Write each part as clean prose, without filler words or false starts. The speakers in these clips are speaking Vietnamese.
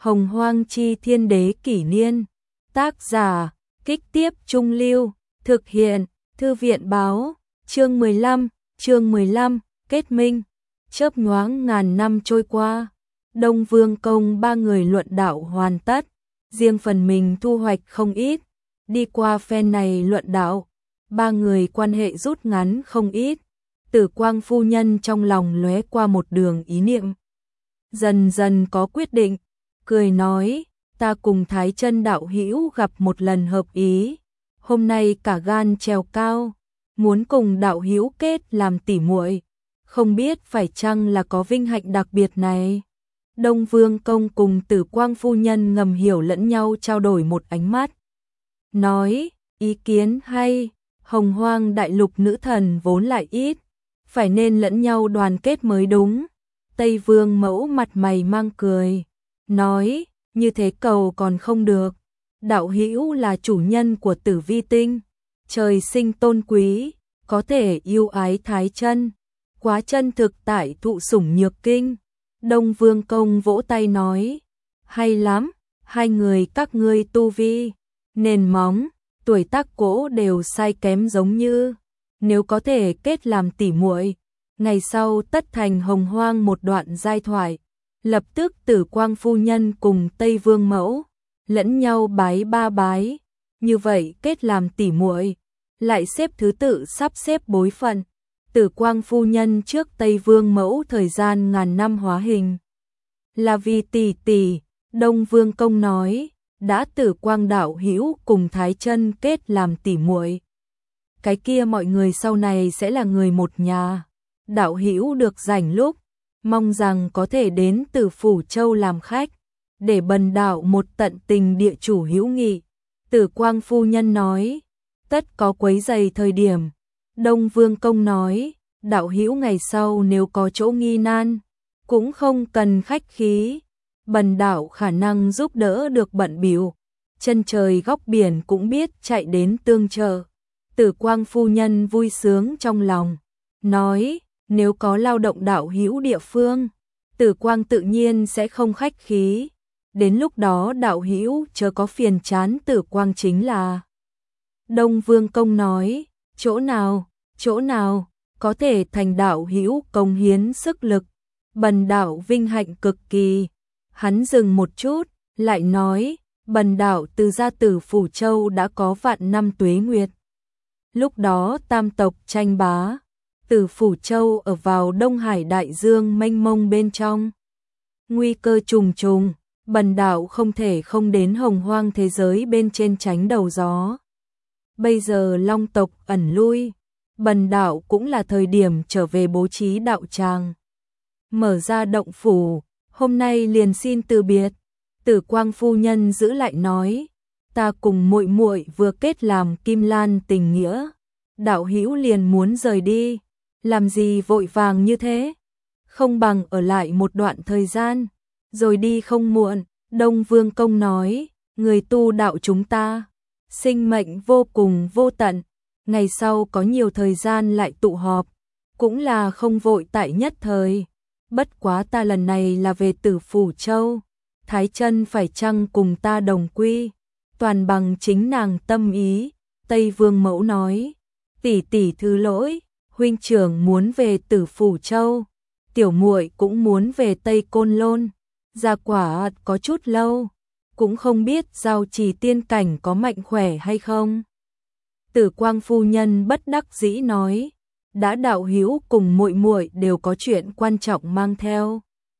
Hồng Hoang chi thiên đế kỷ niên. Tác giả, Kích Tiếp Trung Lưu, thực hiện, Thư viện báo, chương 15, kết minh. Chớp nhoáng ngàn năm trôi qua, Đông Vương Công ba người luận đạo hoàn tất, riêng phần mình thu hoạch không ít, đi qua phen này luận đạo, ba người quan hệ rút ngắn không ít. Tử Quang phu nhân trong lòng lóe qua một đường ý niệm, dần dần có quyết định, cười nói: ta cùng Thái Chân đạo hữu gặp một lần hợp ý, hôm nay cả gan trèo cao, muốn cùng đạo hữu kết làm tỉ muội, không biết phải chăng là có vinh hạnh đặc biệt này. Đông Vương Công cùng Tử Quang phu nhân ngầm hiểu lẫn nhau, trao đổi một ánh mắt, nói: ý kiến hay, Hồng Hoang đại lục nữ thần vốn lại ít, phải nên lẫn nhau đoàn kết mới đúng. Tây Vương Mẫu mặt mày mang cười, nói: như thế cầu còn không được, đạo hữu là chủ nhân của Tử Vi Tinh, trời sinh tôn quý, có thể yêu ái Thái Chân, quá chân thực tại thụ sủng nhược kinh. Đông Vương Công vỗ tay nói: hay lắm, hai người các ngươi tu vi, nền móng, tuổi tác cỗ đều sai kém giống như, nếu có thể kết làm tỉ muội, ngày sau tất thành Hồng Hoang một đoạn giai thoại. Lập tức Tử Quang phu nhân cùng Tây Vương Mẫu lẫn nhau bái ba bái, như vậy kết làm tỉ muội, lại xếp thứ tự sắp xếp bối phận. Tử Quang phu nhân trước Tây Vương Mẫu thời gian ngàn năm hóa hình, là vì tỷ tỷ. Đông Vương Công nói: đã Tử Quang đạo hữu cùng Thái Chân kết làm tỉ muội, cái kia mọi người sau này sẽ là người một nhà. Đạo hữu được rảnh lúc, mong rằng có thể đến Tử Phủ Châu làm khách, để bần đạo một tận tình địa chủ hữu nghị. Tử Quang phu nhân nói: tất có quấy rầy thời điểm. Đông Vương Công nói: đạo hữu ngày sau nếu có chỗ nghi nan, cũng không cần khách khí, bần đạo khả năng giúp đỡ được bận bịu, chân trời góc biển cũng biết chạy đến tương trợ. Tử Quang phu nhân vui sướng trong lòng, nói: nếu có lao động đạo hữu địa phương, Tử Quang tự nhiên sẽ không khách khí, đến lúc đó đạo hữu chớ có phiền chán Tử Quang chính là. Đông Vương Công nói: chỗ nào có thể thành đạo hữu công hiến sức lực, bần đạo vinh hạnh cực kỳ. Hắn dừng một chút, lại nói: bần đạo từ gia Tử Phủ Châu đã có vạn năm tuế nguyệt, lúc đó tam tộc tranh bá, Tử Phủ Châu ở vào Đông Hải đại dương mênh mông bên trong, nguy cơ trùng trùng, bần đạo không thể không đến Hồng Hoang thế giới bên trên tránh đầu gió. Bây giờ Long tộc ẩn lui, bần đạo cũng là thời điểm trở về bố trí đạo tràng, mở ra động phủ, hôm nay liền xin từ biệt. Tử Quang phu nhân giữ lại nói: ta cùng muội muội vừa kết làm kim lan tình nghĩa, đạo hữu liền muốn rời đi, làm gì vội vàng như thế, không bằng ở lại một đoạn thời gian, rồi đi không muộn. Đông Vương Công nói: người tu đạo chúng ta, sinh mệnh vô cùng vô tận, ngày sau có nhiều thời gian lại tụ họp, cũng là không vội tại nhất thời. Bất quá ta lần này là về Tử Phủ Châu, Thái Chân phải chăng cùng ta đồng quy, toàn bằng chính nàng tâm ý. Tây Vương Mẫu nói: tỷ tỷ thứ lỗi, huynh trưởng muốn về Tử Phủ Châu, tiểu muội cũng muốn về Tây Côn Lôn, ra quả có chút lâu, cũng không biết Giao Trì tiên cảnh có mạnh khỏe hay không. Tử Quang phu nhân bất đắc dĩ nói: đã đạo hữu cùng muội muội đều có chuyện quan trọng mang theo,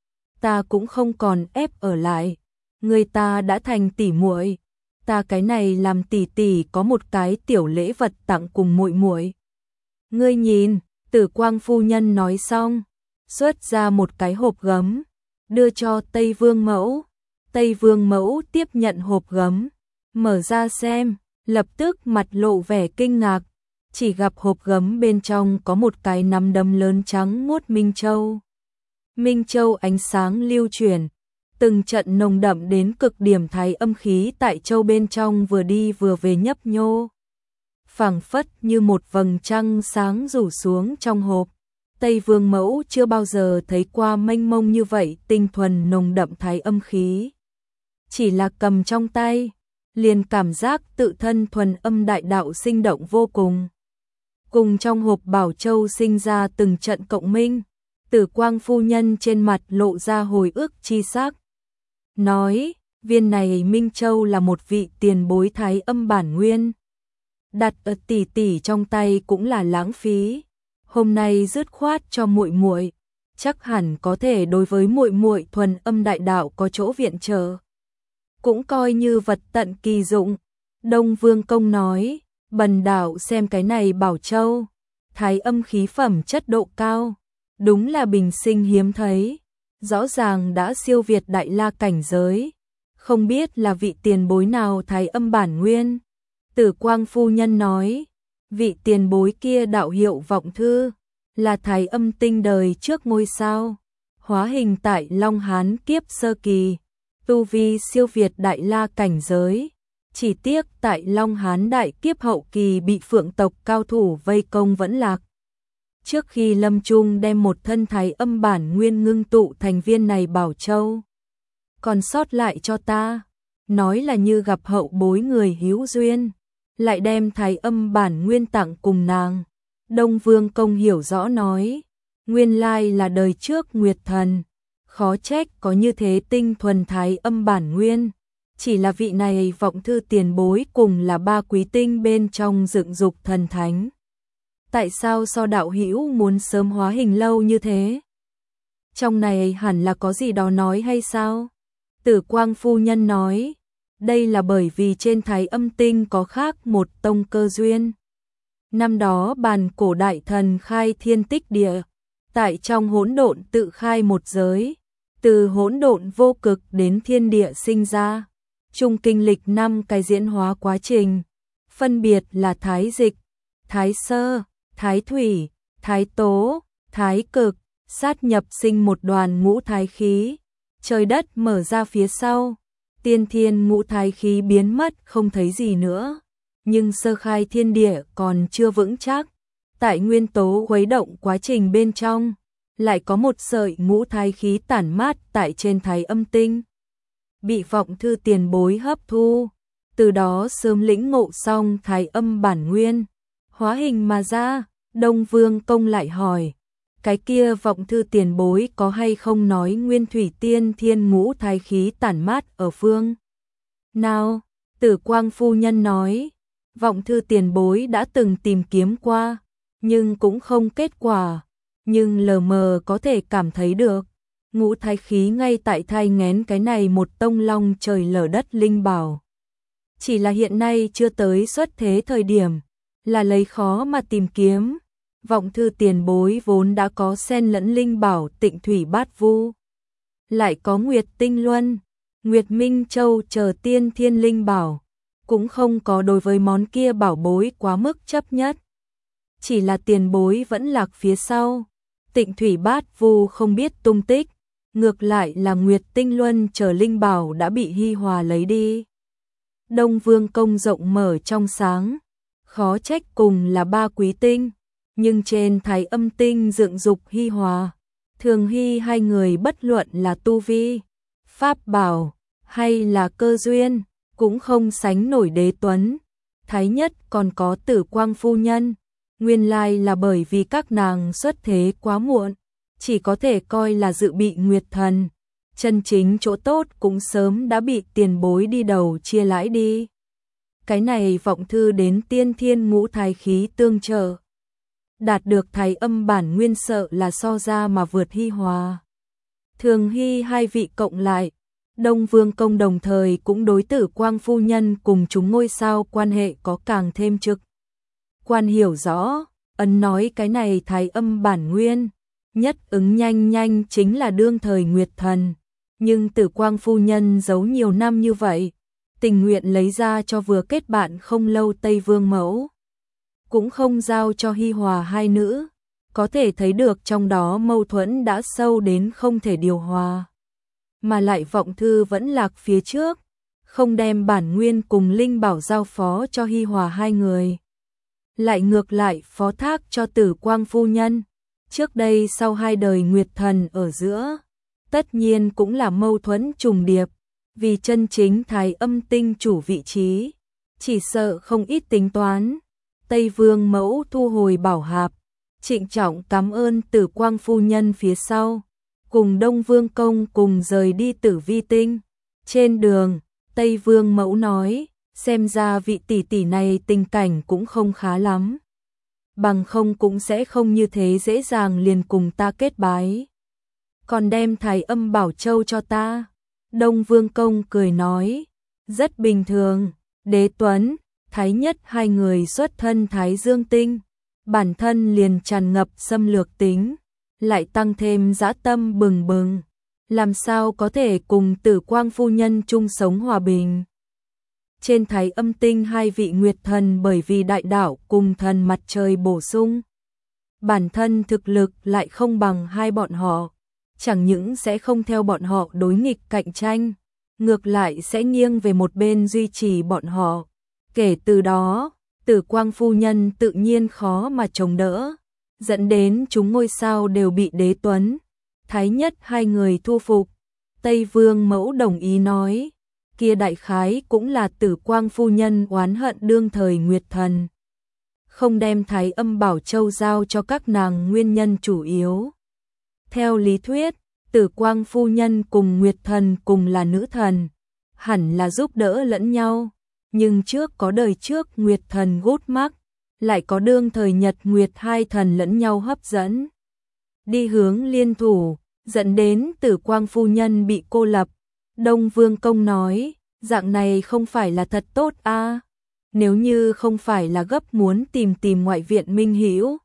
ta cũng không còn ép ở lại, người ta đã thành tỷ muội, ta cái này làm tỷ tỷ có một cái tiểu lễ vật tặng cùng muội muội. Ngươi nhìn. Tử Quang phu nhân nói xong, xuất ra một cái hộp gấm, đưa cho Tây Vương Mẫu. Tây Vương Mẫu tiếp nhận hộp gấm, mở ra xem, lập tức mặt lộ vẻ kinh ngạc, chỉ gặp hộp gấm bên trong có một cái nắm đấm lớn trắng muốt minh châu. Minh châu ánh sáng lưu chuyển, từng trận nồng đậm đến cực điểm thái âm khí tại châu bên trong vừa đi vừa về nhấp nhô, phảng phất như một vầng trăng sáng rủ xuống trong hộp. Tây Vương Mẫu chưa bao giờ thấy qua mênh mông như vậy tinh thuần nồng đậm thái âm khí. chỉ là cầm trong tay, liền cảm giác tự thân thuần âm đại đạo sinh động vô cùng. Cùng trong hộp bảo châu sinh ra từng trận cộng minh, Tử Quang phu nhân trên mặt lộ ra hồi ức chi sắc. Nói, viên này Minh Châu là một vị tiền bối thái âm bản nguyên. Đặt ở tỷ tỷ trong tay cũng là lãng phí. Hôm nay dứt khoát cho muội muội, chắc hẳn có thể đối với muội muội thuần âm đại đạo có chỗ viện trợ. Cũng coi như vật tận kỳ dụng. Đông Vương Công nói, bần đạo xem cái này bảo châu, thái âm khí phẩm chất độ cao, đúng là bình sinh hiếm thấy, rõ ràng đã siêu việt đại la cảnh giới, không biết là vị tiền bối nào thái âm bản nguyên. Tử Quang phu nhân nói, vị tiền bối kia đạo hiệu Vọng Thư, là thái âm tinh đời trước ngôi sao, hóa hình tại Long Hán kiếp sơ kỳ, tu vi siêu việt đại la cảnh giới. Chỉ tiếc tại Long Hán đại kiếp hậu kỳ bị Phượng tộc cao thủ vây công vẫn lạc. Trước khi lâm chung đem một thân thái âm bản nguyên ngưng tụ thành viên này bảo châu, còn sót lại cho ta, nói là như gặp hậu bối người hữu duyên, lại đem thái âm bản nguyên tặng cùng nàng. Đông Vương Công hiểu rõ nói, nguyên lai là đời trước Nguyệt Thần, khó trách có như thế tinh thuần thái âm bản nguyên. Chỉ là vị này Vọng Thư tiền bối cùng là ba quý tinh bên trong dựng dục thần thánh. Tại sao so đạo hữu muốn sớm hóa hình lâu như thế? Trong này hẳn là có gì đó nói hay sao? Tử Quang phu nhân nói, đây là bởi vì trên thái âm tinh có khác một tông cơ duyên. Năm đó bàn cổ đại thần khai thiên tích địa, tại trong hỗn độn tự khai một giới, từ hỗn độn vô cực đến thiên địa sinh ra. Trung kinh lịch 5 cái diễn hóa quá trình, phân biệt là thái dịch, thái sơ, thái thủy, thái tố, thái cực, sát nhập sinh một đoàn ngũ thái khí, trời đất mở ra phía sau, tiên thiên ngũ thái khí biến mất không thấy gì nữa, nhưng sơ khai thiên địa còn chưa vững chắc, tại nguyên tố khuấy động quá trình bên trong, lại có một sợi ngũ thái khí tản mát tại trên thái âm tinh. Bị Vọng Thư tiền bối hấp thu, từ đó sớm lĩnh ngộ xong thái âm bản nguyên, hóa hình mà ra. Đông Vương Công lại hỏi, cái kia Vọng Thư tiền bối có hay không nói nguyên thủy tiên thiên ngũ thái khí tản mát ở phương nào? Tử Quang phu nhân nói, Vọng Thư tiền bối đã từng tìm kiếm qua, nhưng cũng không kết quả, nhưng lờ mờ có thể cảm thấy được. Ngũ thái khí ngay tại thai nghén cái này một tông long trời lở đất linh bảo. Chỉ là hiện nay chưa tới xuất thế thời điểm, là lấy khó mà tìm kiếm. Vọng Thư tiền bối vốn đã có xen lẫn linh bảo Tịnh Thủy Bát Vu, lại có Nguyệt Tinh Luân, Nguyệt Minh Châu chờ tiên thiên linh bảo, cũng không có đối với món kia bảo bối quá mức chấp nhất. Chỉ là tiền bối vẫn lạc phía sau, Tịnh Thủy Bát Vu không biết tung tích. Ngược lại là Nguyệt Tinh Luân chờ linh bảo đã bị Hi Hòa lấy đi. Đông Vương Công rộng mở trong sáng, khó trách cùng là ba quý tinh, nhưng trên thái âm tinh dựng dục Hi Hòa, Thường Hy hai người bất luận là tu vi, pháp bảo hay là cơ duyên, cũng không sánh nổi Đế Tuấn. Thái nhất còn có Tử Quang phu nhân, nguyên lai là bởi vì các nàng xuất thế quá muộn, chỉ có thể coi là dự bị Nguyệt Thần, chân chính chỗ tốt cũng sớm đã bị tiền bối đi đầu chia lãi đi. Cái này Vọng Thư đến tiên thiên ngũ thái khí tương trợ, đạt được thái âm bản nguyên sợ là so ra mà vượt Hi Hòa. Thường Hy hai vị cộng lại, Đông Vương Công đồng thời cũng đối Tử Quang phu nhân cùng chúng ngôi sao quan hệ có càng thêm trực quan hiểu rõ, ấn nói cái này thái âm bản nguyên. Nhất ứng nhanh nhanh chính là đương thời Nguyệt Thần, nhưng Tử Quang phu nhân giấu nhiều năm như vậy, tình nguyện lấy ra cho vừa kết bạn không lâu Tây Vương mẫu, cũng không giao cho Hi Hòa hai nữ, có thể thấy được trong đó mâu thuẫn đã sâu đến không thể điều hòa. Mà lại Vọng Thư vẫn lạc phía trước, không đem bản nguyên cùng linh bảo giao phó cho Hi Hòa hai người, lại ngược lại phó thác cho Tử Quang phu nhân. Trước đây sau hai đời Nguyệt Thần ở giữa, tất nhiên cũng là mâu thuẫn trùng điệp, Vì chân chính Thái Âm tinh chủ vị trí, chỉ sợ không ít tính toán. Tây Vương Mẫu thu hồi bảo hạp, trịnh trọng cảm ơn Tử Quang phu nhân phía sau, cùng Đông Vương công cùng rời đi Tử Vi tinh. Trên đường, Tây Vương Mẫu nói, xem ra vị tỷ tỷ này tình cảnh cũng không khá lắm. Bằng không cũng sẽ không như thế dễ dàng liền cùng ta kết bái. Còn đem Thái Âm Bảo Châu cho ta. Đông Vương công cười nói, rất bình thường, Đế Tuấn, Thái Nhất hai người xuất thân Thái Dương tinh, bản thân liền tràn ngập xâm lược tính, lại tăng thêm dã tâm bừng bừng, làm sao có thể cùng Tử Quang phu nhân chung sống hòa bình. Trên Thái Âm tinh hai vị nguyệt thần bởi vì đại đạo cùng thần mặt trời bổ sung, bản thân thực lực lại không bằng hai bọn họ, chẳng những sẽ không theo bọn họ đối nghịch cạnh tranh, ngược lại sẽ nghiêng về một bên duy trì bọn họ. Kể từ đó, Tử Quang phu nhân tự nhiên khó mà chống đỡ, dẫn đến chúng ngôi sao đều bị Đế Tuấn, Thái Nhất hai người thu phục. Tây Vương Mẫu đồng ý nói, kia đại khái cũng là Tử Quang phu nhân oán hận đương thời nguyệt thần, không đem Thái Âm Bảo Châu giao cho các nàng nguyên nhân chủ yếu. Theo lý thuyết, Tử Quang phu nhân cùng nguyệt thần cùng là nữ thần, hẳn là giúp đỡ lẫn nhau, nhưng trước có đời trước nguyệt thần gút mắc, lại có đương thời nhật nguyệt hai thần lẫn nhau hấp dẫn, đi hướng liên thủ, dẫn đến Tử Quang phu nhân bị cô lập. Đông Vương công nói, dạng này không phải là thật tốt a, nếu như không phải là gấp muốn tìm ngoại viện minh hữu,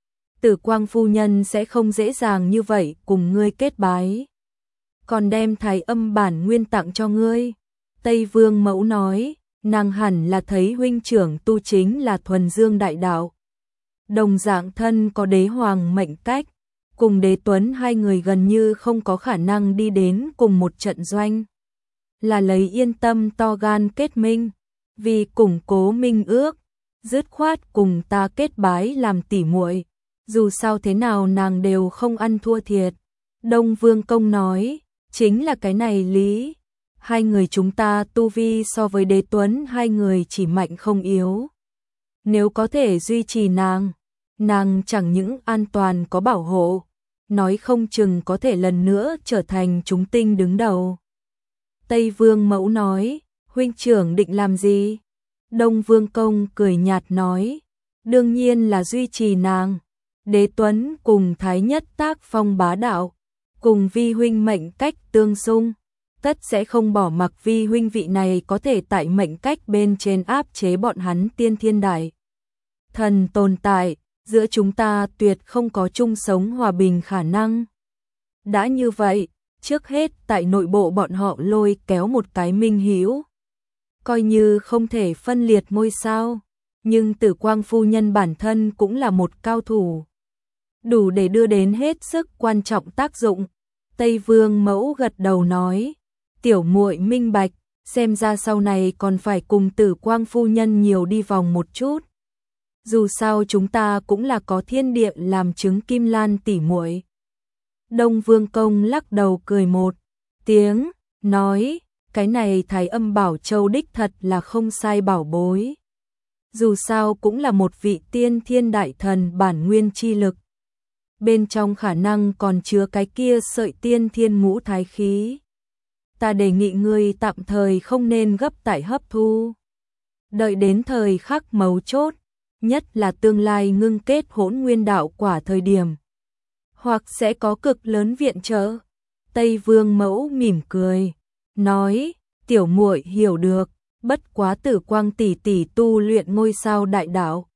Tử Quang phu nhân sẽ không dễ dàng như vậy cùng ngươi kết bái. Còn đem Thái Âm bản nguyên tặng cho ngươi. Tây Vương Mẫu nói, nàng hẳn là thấy huynh trưởng tu chính là thuần dương đại đạo. Đồng dạng thân có đế hoàng mệnh cách, cùng Đế Tuấn hai người gần như không có khả năng đi đến cùng một trận doanh. Là lấy yên tâm to gan kết minh, vì củng cố minh ước, dứt khoát cùng ta kết bái làm tỉ muội. Dù sao thế nào nàng đều không ăn thua thiệt. Đông Vương công nói, chính là cái này lý. Hai người chúng ta tu vi so với Đế Tuấn hai người chỉ mạnh không yếu. Nếu có thể duy trì nàng chẳng những an toàn có bảo hộ, nói không chừng có thể lần nữa trở thành chúng tinh đứng đầu. Tây Vương Mẫu nói, huynh trưởng định làm gì? Đông Vương công cười nhạt nói, đương nhiên là duy trì nàng. Đế Tuấn cùng Thái Nhất tác phong bá đạo, cùng vi huynh mệnh cách tương xung, tất sẽ không bỏ mặc vi huynh vị này có thể tại mệnh cách bên trên áp chế bọn hắn tiên thiên đại thần tồn tại, giữa chúng ta tuyệt không có chung sống hòa bình khả năng. Đã như vậy, trước hết tại nội bộ bọn họ lôi kéo một cái minh hữu, coi như không thể phân liệt ngôi sao, nhưng Tử Quang phu nhân bản thân cũng là một cao thủ, đủ để đưa đến hết sức quan trọng tác dụng. Tây Vương Mẫu gật đầu nói, tiểu muội minh bạch, xem ra sau này còn phải cùng Tử Quang phu nhân nhiều đi vòng một chút. Dù sao chúng ta cũng là có thiên địa làm chứng Kim Lan tỷ muội. Đông Vương công lắc đầu cười một tiếng, nói, cái này Thái Âm Bảo Châu đích thật là không sai bảo bối. Dù sao cũng là một vị tiên thiên đại thần bản nguyên chi lực. Bên trong khả năng còn chứa cái kia sợi tiên thiên ngũ thái khí. Ta đề nghị ngươi tạm thời không nên gấp tải hấp thu. Đợi đến thời khắc mấu chốt, nhất là tương lai ngưng kết hỗn nguyên đạo quả thời điểm, hoặc sẽ có cực lớn viện trợ. Tây Vương Mẫu mỉm cười, nói, tiểu muội hiểu được, bất quá Tử Quang tỷ tỷ tu luyện ngôi sao đại đạo.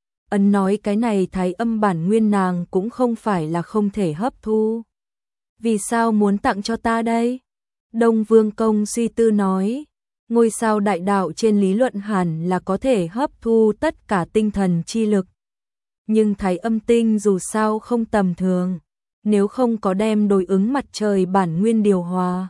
Ấn nói cái này Thái Âm bản nguyên nàng cũng không phải là không thể hấp thu. Vì sao muốn tặng cho ta đây? Đông Vương công suy tư nói, ngôi sao đại đạo trên lý luận hẳn là có thể hấp thu tất cả tinh thần chi lực. Nhưng Thái Âm tinh dù sao không tầm thường, nếu không có đem đối ứng mặt trời bản nguyên điều hòa,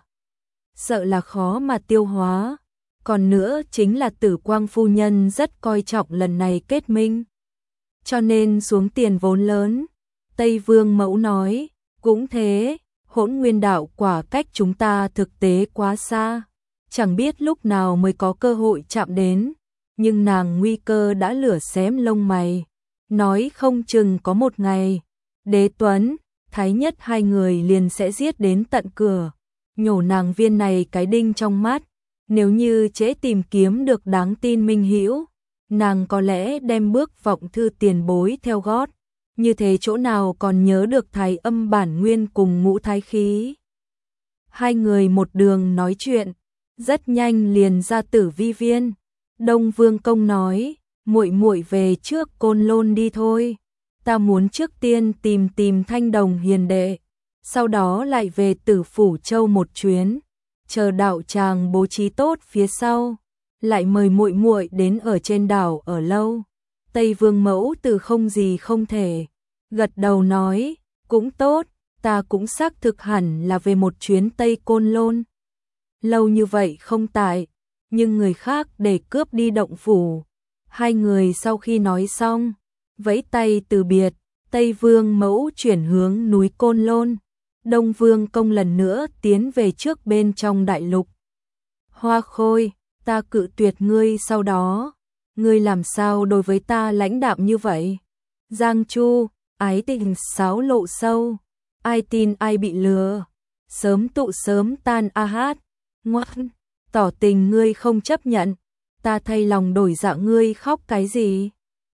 sợ là khó mà tiêu hóa. Còn nữa chính là Tử Quang phu nhân rất coi trọng lần này kết minh, cho nên xuống tiền vốn lớn. Tây Vương Mẫu nói, cũng thế, hỗn nguyên đạo quả cách chúng ta thực tế quá xa, chẳng biết lúc nào mới có cơ hội chạm đến, nhưng nàng nguy cơ đã lửa xém lông mày, nói không chừng có một ngày, Đế Tuấn, Thái Nhất hai người liền sẽ giết đến tận cửa, nhổ nàng viên này cái đinh trong mắt, nếu như trễ tìm kiếm được đáng tin minh hữu, nàng có lẽ đem bước vọng thư tiền bối theo gót, như thế chỗ nào còn nhớ được thái âm bản nguyên cùng ngũ thái khí. Hai người một đường nói chuyện, rất nhanh liền ra Tử Vi viên. Đông Vương Công nói, muội muội về trước Côn Lôn đi thôi, ta muốn trước tiên tìm Thanh Đồng hiền đệ, sau đó lại về Tử Phủ Châu một chuyến, chờ đạo tràng bố trí tốt phía sau, lại mời muội muội đến ở trên đảo ở lâu. Tây Vương Mẫu Từ không gì không thể, gật đầu nói, cũng tốt, ta cũng xác thực hẳn là về một chuyến Tây Côn Lôn. Lâu như vậy không tại, nhưng người khác để cướp đi động phủ. Hai người sau khi nói xong, vẫy tay từ biệt, Tây Vương Mẫu chuyển hướng núi Côn Lôn. Đông Vương Công lần nữa tiến về trước bên trong đại lục. Hoa Khôi, ta cự tuyệt ngươi sau đó, ngươi làm sao đối với ta lãnh đạm như vậy? Giang Chu, ái tình sáo lộ sâu, ai tin ai bị lừa, sớm tụ sớm tan a hát, ngoan, tỏ tình ngươi không chấp nhận, ta thay lòng đổi dạ ngươi khóc cái gì?